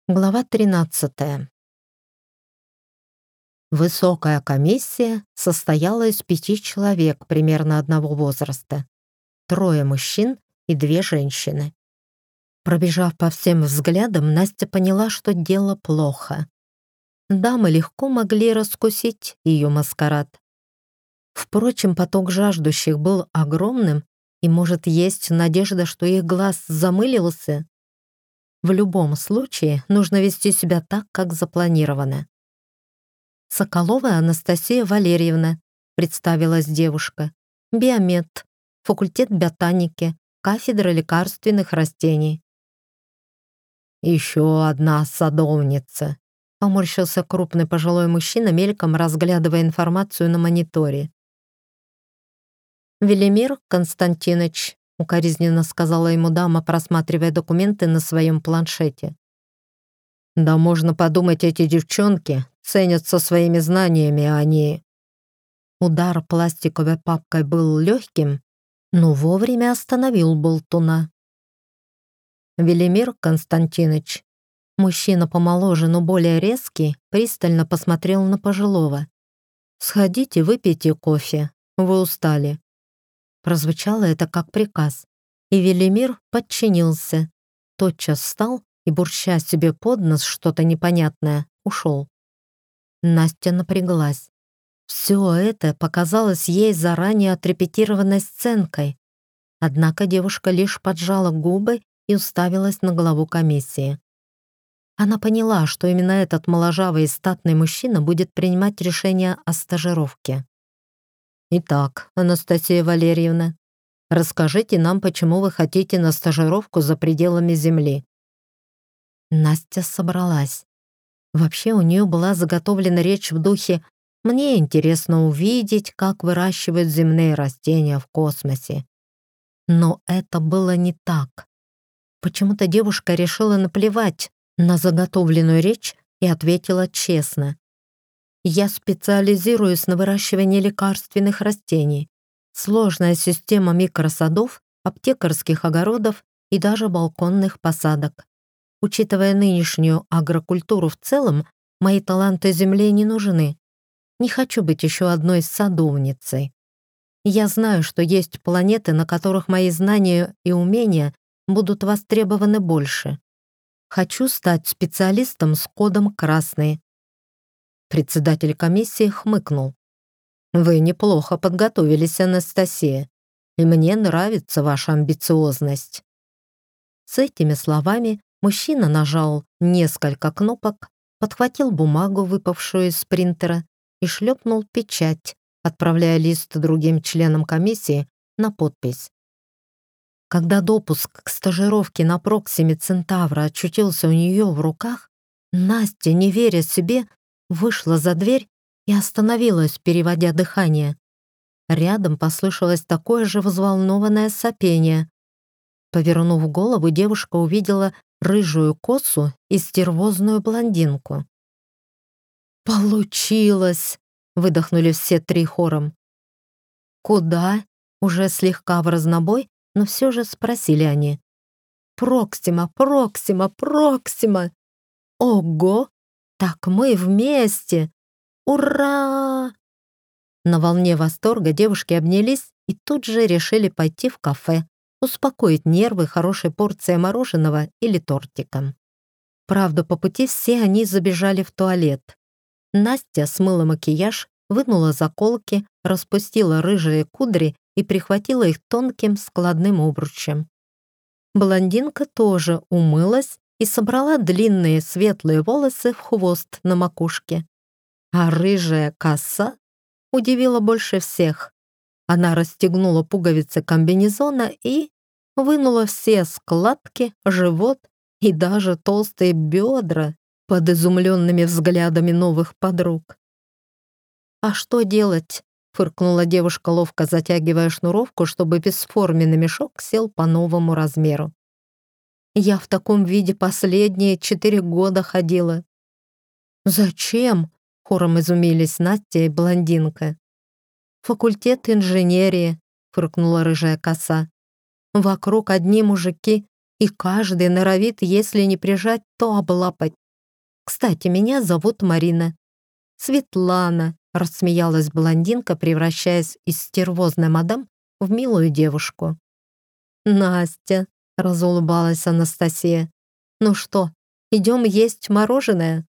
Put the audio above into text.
Глава 13. Высокая комиссия состояла из 5 человек примерно одного возраста. 3 мужчин и 2 женщины. Пробежав по всем взглядам, Настя поняла, что дело плохо. Дамы легко могли раскусить ее маскарад. Впрочем, поток жаждущих был огромным, и, может, есть надежда, что их глаз замылился. В любом случае, нужно вести себя так, как запланировано. «Соколова Анастасия Валерьевна», — представилась девушка. «Биомед, факультет ботаники, кафедра лекарственных растений». «Еще одна садовница», — поморщился крупный пожилой мужчина, мельком разглядывая информацию на мониторе. «Велимир Константинович», — укоризненно сказала ему дама, просматривая документы на своем планшете. «Да можно подумать, эти девчонки ценятся своими знаниями, а не...» Удар пластиковой папкой был легким, но вовремя остановил болтуна. Велимир Константинович, мужчина помоложе, но более резкий, пристально посмотрел на пожилого. «Сходите, выпейте кофе, вы устали». Прозвучало это как приказ, и Велимир подчинился. Тотчас встал и, бурча себе под нос что-то непонятное, ушел. Настя напряглась. Все это показалось ей заранее отрепетированной сценкой. Однако девушка лишь поджала губы и уставилась на главу комиссии. Она поняла, что именно этот моложавый и статный мужчина будет принимать решение о стажировке. «Итак, Анастасия Валерьевна, расскажите нам, почему вы хотите на стажировку за пределами Земли». Настя собралась. Вообще у нее была заготовлена речь в духе «Мне интересно увидеть, как выращивают земные растения в космосе». Но это было не так. Почему-то девушка решила наплевать на заготовленную речь и ответила честно. «Я специализируюсь на выращивании лекарственных растений. Сложная система микросадов, аптекарских огородов и даже балконных посадок. Учитывая нынешнюю агрокультуру в целом, мои таланты земле не нужны. Не хочу быть еще одной садовницей. Я знаю, что есть планеты, на которых мои знания и умения будут востребованы больше. Хочу стать специалистом с кодом «Красный». Председатель комиссии хмыкнул. «Вы неплохо подготовились, Анастасия, и мне нравится ваша амбициозность». С этими словами мужчина нажал несколько кнопок, подхватил бумагу, выпавшую из принтера, и шлепнул печать, отправляя лист другим членам комиссии на подпись. Когда допуск к стажировке на Проксиме Центавра очутился у нее в руках, Настя, не веря себе, вышла за дверь и остановилась, переводя дыхание. Рядом послышалось такое же взволнованное сопение. Повернув голову, девушка увидела рыжую косу и стервозную блондинку. «Получилось!» — выдохнули все 3 хором. «Куда?» — уже слегка в разнобой, но все же спросили они. «Проксима, Проксима, Проксима! Ого! Так мы вместе! Ура!» На волне восторга девушки обнялись и тут же решили пойти в кафе, успокоить нервы хорошей порцией мороженого или тортиком. Правда, по пути все они забежали в туалет. Настя смыла макияж, вынула заколки, распустила рыжие кудри и прихватила их тонким складным обручем. Блондинка тоже умылась и собрала длинные светлые волосы в хвост на макушке. А рыжая коса удивила больше всех. Она расстегнула пуговицы комбинезона и вынула все складки, живот и даже толстые бедра под изумленными взглядами новых подруг. «А что делать?» — фыркнула девушка, ловко затягивая шнуровку, чтобы бесформенный мешок сел по новому размеру. «Я в таком виде последние 4 года ходила». «Зачем?» — хором изумились Настя и блондинка. «Факультет инженерии», — фыркнула рыжая коса. «Вокруг одни мужики, и каждый норовит, если не прижать, то облапать. Кстати, меня зовут Марина. Светлана, рассмеялась блондинка, превращаясь из стервозной мадам в милую девушку. Настя, разулыбалась Анастасия. Ну что, идем есть мороженое?